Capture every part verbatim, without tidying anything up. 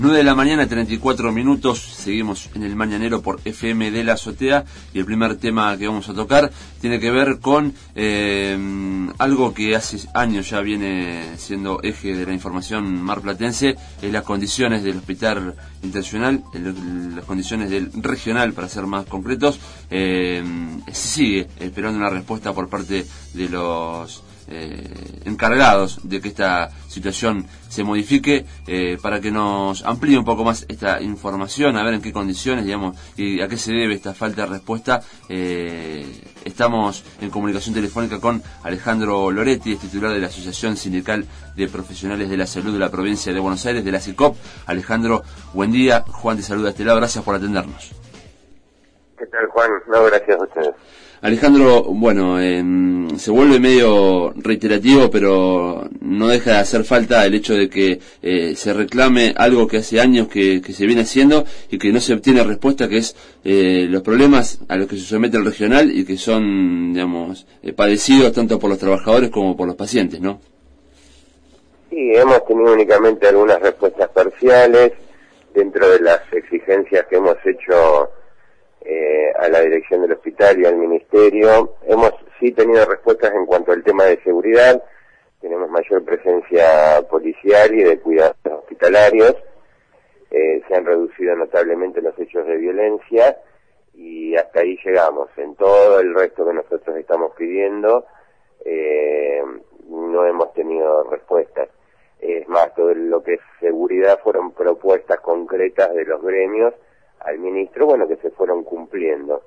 nueve de la mañana, treinta y cuatro minutos, seguimos en el Mañanero por F M de la Azotea y el primer tema que vamos a tocar tiene que ver con eh, algo que hace años ya viene siendo eje de la información marplatense, es las condiciones del Hospital Internacional, el, las condiciones del regional, para ser más concretos. Eh, se sigue esperando una respuesta por parte de los Eh, encargados de que esta situación se modifique, eh, para que nos amplíe un poco más esta información, a ver en qué condiciones, digamos, y a qué se debe esta falta de respuesta. Eh, estamos en comunicación telefónica con Alejandro Loretti, es titular de la Asociación Sindical de Profesionales de la Salud de la Provincia de Buenos Aires, de la SICOP. Alejandro, buen día. Juan te saluda a este lado, gracias por atendernos. ¿Qué tal, Juan? No, gracias a ustedes. Alejandro, bueno, eh, se vuelve medio reiterativo, pero no deja de hacer falta el hecho de que eh, se reclame algo que hace años que, que se viene haciendo y que no se obtiene respuesta, que es eh, los problemas a los que se somete el regional y que son, digamos, eh, padecidos tanto por los trabajadores como por los pacientes, ¿no? Sí, hemos tenido únicamente algunas respuestas parciales dentro de las exigencias que hemos hecho Eh, a la dirección del hospital y al ministerio. Hemos sí tenido respuestas en cuanto al tema de seguridad. Tenemos mayor presencia policial y de cuidados hospitalarios. Eh, se han reducido notablemente los hechos de violencia y hasta ahí llegamos. En todo el resto que nosotros estamos pidiendo eh, no hemos tenido respuestas. Es más, todo lo que es seguridad fueron propuestas concretas de los gremios al ministro, bueno, que se fueron cumpliendo.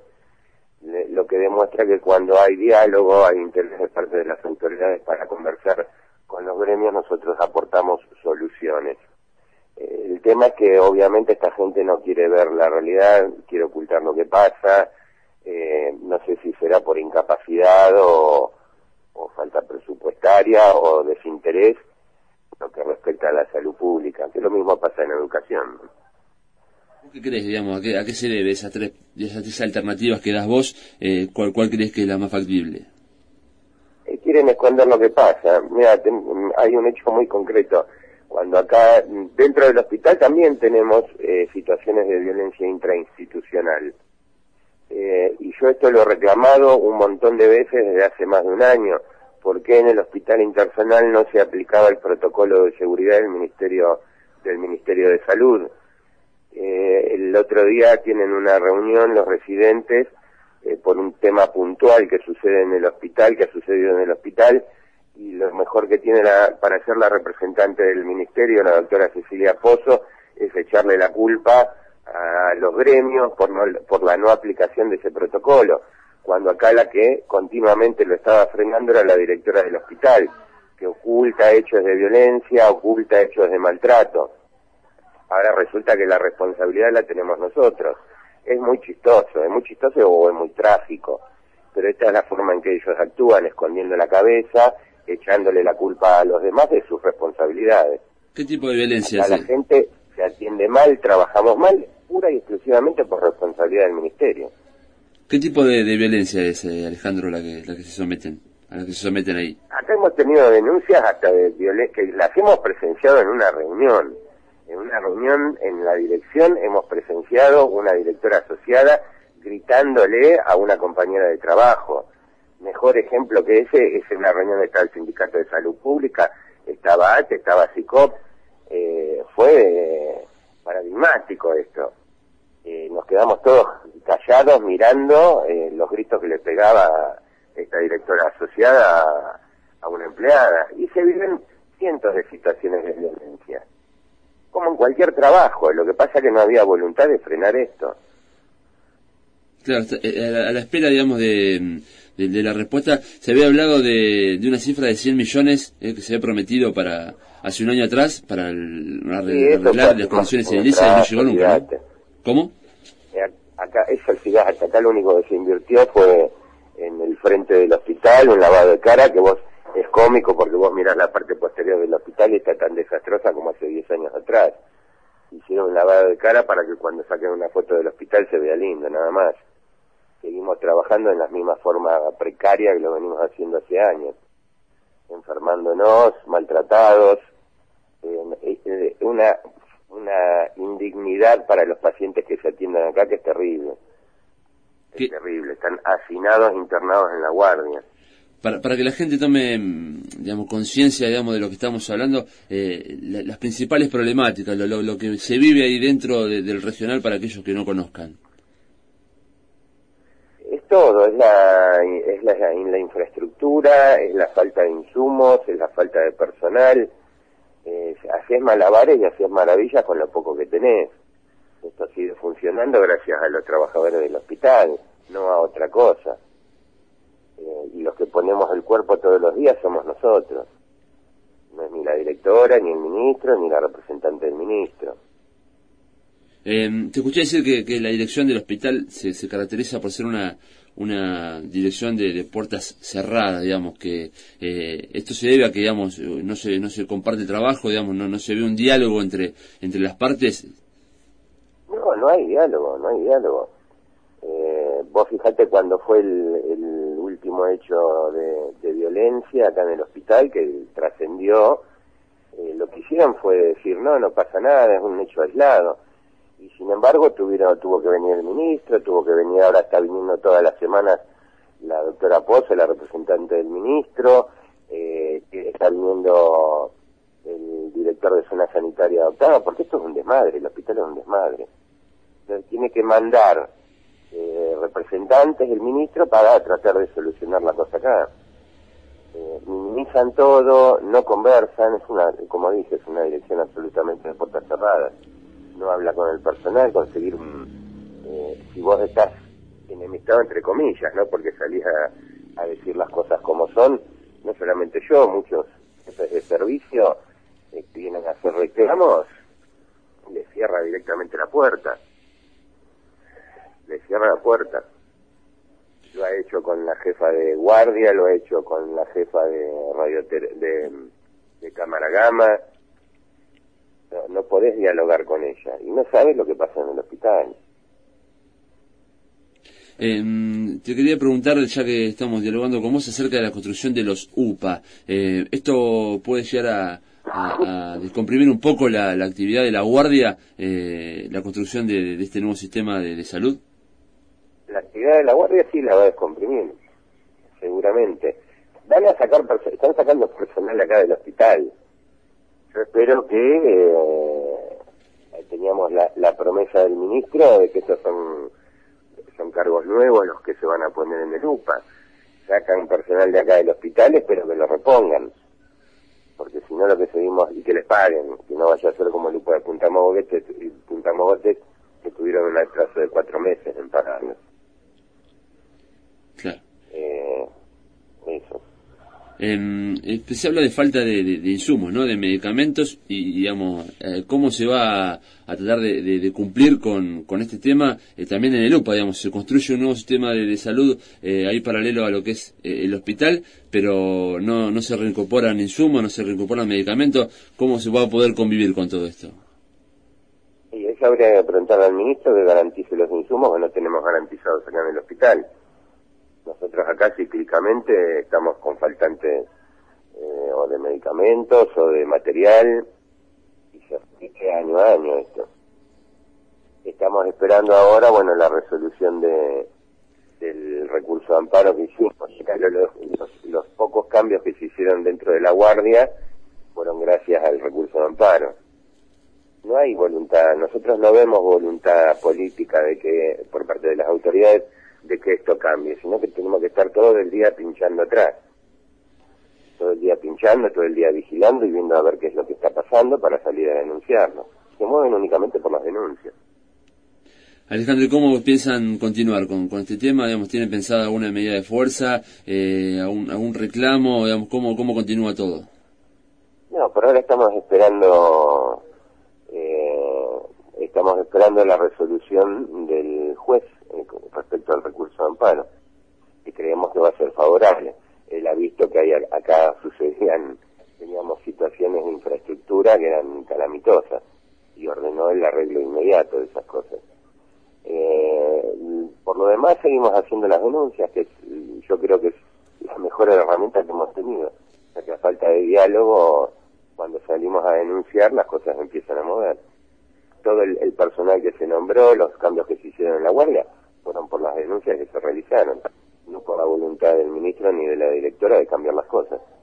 Lo que demuestra que cuando hay diálogo, hay interés de parte de las autoridades para conversar con los gremios, nosotros aportamos soluciones. Eh, el tema es que obviamente esta gente no quiere ver la realidad, quiere ocultar lo que pasa, eh, no sé si será por incapacidad o, o falta presupuestaria o desinterés, lo que respecta a la salud pública, que lo mismo pasa en educación, ¿no? ¿Qué crees, digamos, a qué, a qué se debe esas tres, esas tres alternativas que das vos? Eh, ¿cuál, ¿Cuál crees que es la más factible? Eh, quieren esconder lo que pasa. Mira, ten, hay un hecho muy concreto. Cuando acá, dentro del hospital también tenemos eh, situaciones de violencia intrainstitucional. Eh, y yo esto lo he reclamado un montón de veces desde hace más de un año. ¿Por qué en el hospital internacional no se aplicaba el protocolo de seguridad del Ministerio, del Ministerio de Salud? Eh, el otro día tienen una reunión los residentes eh, por un tema puntual que sucede en el hospital, que ha sucedido en el hospital, y lo mejor que tiene la, para ser la representante del ministerio, la doctora Cecilia Pozo, es echarle la culpa a los gremios por, no, por la no aplicación de ese protocolo, cuando acá la que continuamente lo estaba frenando era la directora del hospital, que oculta hechos de violencia, oculta hechos de maltrato. Ahora resulta que la responsabilidad la tenemos nosotros. Es muy chistoso, es muy chistoso o es muy trágico, pero esta es la forma en que ellos actúan, escondiendo la cabeza, echándole la culpa a los demás de sus responsabilidades. ¿Qué tipo de violencia es? A la gente se atiende mal, trabajamos mal, pura y exclusivamente por responsabilidad del ministerio. ¿Qué tipo de, de violencia es, eh, Alejandro, la que, la que se someten, a la que se someten ahí? Acá hemos tenido denuncias hasta de violencia, que las hemos presenciado en una reunión. En una reunión en la dirección hemos presenciado una directora asociada gritándole a una compañera de trabajo. Mejor ejemplo que ese es en una reunión de el Sindicato de Salud Pública, estaba A T E, estaba SICOP, eh, fue eh, paradigmático esto. Eh, nos quedamos todos callados mirando eh, los gritos que le pegaba esta directora asociada a, a una empleada. Y se viven cientos de situaciones de violencia, como en cualquier trabajo. Lo que pasa es que no había voluntad de frenar esto. Claro, a la espera, digamos, de, de, de la respuesta, se había hablado de, de una cifra de cien millones eh, que se había prometido para hace un año atrás para el, arreglar sí, las condiciones edilicias y no llegó nunca, ¿no? ¿Cómo? Eh, acá, eso, fíjate, acá lo único que se invirtió fue en el frente del hospital, un lavado de cara, que vos es cómico porque vos mirás la parte posterior del hospital y está tan desastrosa como hace diez años atrás. Hicieron un lavado de cara para que cuando saquen una foto del hospital se vea lindo, nada más. Seguimos trabajando en la misma forma precaria que lo venimos haciendo hace años. Enfermándonos, maltratados, eh, eh, una una indignidad para los pacientes que se atienden acá que es terrible. Es ¿Qué? terrible, están hacinados, internados en la guardia. Para, para que la gente tome, digamos, conciencia, digamos, de lo que estamos hablando, eh, la, las principales problemáticas, lo, lo, lo que se vive ahí dentro de, del regional para aquellos que no conozcan. Es todo, es la, es la, la infraestructura, es la falta de insumos, es la falta de personal, eh, haces malabares y haces maravillas con lo poco que tenés. Esto sigue funcionando gracias a los trabajadores del hospital, no a otra cosa. Eh, y los que ponemos el cuerpo todos los días somos nosotros. No es ni la directora, ni el ministro, ni la representante del ministro. Eh, te escuché decir que, que la dirección del hospital se, se caracteriza por ser una una dirección de, de puertas cerradas, digamos, que eh, esto se debe a que, digamos, no se no se comparte el trabajo, digamos, no no se ve un diálogo entre entre las partes. No, no hay diálogo, no hay diálogo. Eh, vos fijate cuando fue el, el último hecho de, de violencia acá en el hospital, que trascendió, eh, lo que hicieron fue decir, no, no pasa nada, es un hecho aislado. Y sin embargo tuvieron, tuvo que venir el ministro, tuvo que venir, ahora está viniendo todas las semanas la doctora Pozo, la representante del ministro, eh, está viniendo el director de zona sanitaria adoptada, porque esto es un desmadre, el hospital es un desmadre. Entonces tiene que mandar eh, representantes del ministro para tratar de solucionar la cosa acá. Eh, minimizan todo, no conversan, es una, como dije, es una dirección absolutamente de puertas cerradas. No habla con el personal, conseguir un, eh, si vos estás enemistado entre comillas, ¿no? Porque salís a, a decir las cosas como son, no solamente yo, muchos jefes de servicio eh, que vienen a hacer reclamos, le cierra directamente la puerta. Le cierra la puerta. Lo ha hecho con la jefa de guardia, lo ha hecho con la jefa de radio de, de cámara gama. No, no podés dialogar con ella y no sabes lo que pasa en el hospital. Eh, te quería preguntar, ya que estamos dialogando con vos, acerca de la construcción de los U P A. Eh, ¿Esto puede llegar a, a, a descomprimir un poco la, la actividad de la guardia, eh, la construcción de, de este nuevo sistema de, de salud? La actividad de la guardia sí la va a descomprimir, seguramente. Van a sacar, están sacando personal acá del hospital. Yo espero que eh, teníamos la, la promesa del ministro de que estos son, son cargos nuevos los que se van a poner en el U P A. Sacan personal de acá del hospital, espero que lo repongan. Porque si no lo que seguimos, y que les paguen, que no vaya a ser como el U P A de Punta Mogotes, Punta Mogotes que tuvieron un atraso de cuatro meses en pagarlos. Claro. Eh, eso. Eh, se habla de falta de, de, de insumos, ¿no? De medicamentos y, digamos, eh, cómo se va a, a tratar de, de, de cumplir con, con este tema eh, también en el U P A, digamos, se construye un nuevo sistema de, de salud eh, ahí paralelo a lo que es eh, el hospital, pero no, no se reincorporan insumos, no se reincorporan medicamentos. ¿Cómo se va a poder convivir con todo esto? Y eso habría que preguntarle al ministro que garantice los insumos que no tenemos garantizados acá en el hospital. Nosotros acá cíclicamente estamos con faltantes eh, o de medicamentos o de material y se repite año a año esto. Estamos esperando ahora, bueno, la resolución de del recurso de amparo que hicimos. Los, los, los pocos cambios que se hicieron dentro de la guardia fueron gracias al recurso de amparo. No hay voluntad, nosotros no vemos voluntad política de que por parte de las autoridades de que esto cambie, sino que tenemos que estar todo el día pinchando atrás, todo el día pinchando, todo el día vigilando y viendo a ver qué es lo que está pasando para salir a denunciarlo. Se mueven únicamente por las denuncias. Alejandro, ¿y cómo piensan continuar con, con este tema? Digamos, ¿tienen pensada alguna medida de fuerza, eh, algún, algún reclamo? Digamos, ¿cómo, cómo continúa todo? No, por ahora estamos esperando, eh, estamos esperando la resolución del juez respecto al recurso de amparo, y creemos que va a ser favorable. Él ha visto que hay acá sucedían, teníamos situaciones de infraestructura que eran calamitosas, y ordenó el arreglo inmediato de esas cosas. Eh, por lo demás seguimos haciendo las denuncias, que es, yo creo que es la mejor herramienta que hemos tenido, ya que a falta de diálogo, cuando salimos a denunciar las cosas empiezan a mover. todo el, el personal que se nombró, los cambios que se hicieron en la guardia, fueron por las denuncias que se realizaron, no por la voluntad del ministro ni de la directora de cambiar las cosas.